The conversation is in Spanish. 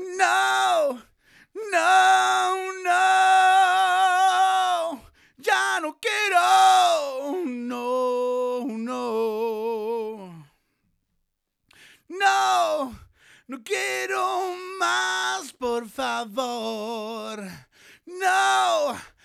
No, no, no, ya no quiero, no, no, no, no quiero más, por favor, no.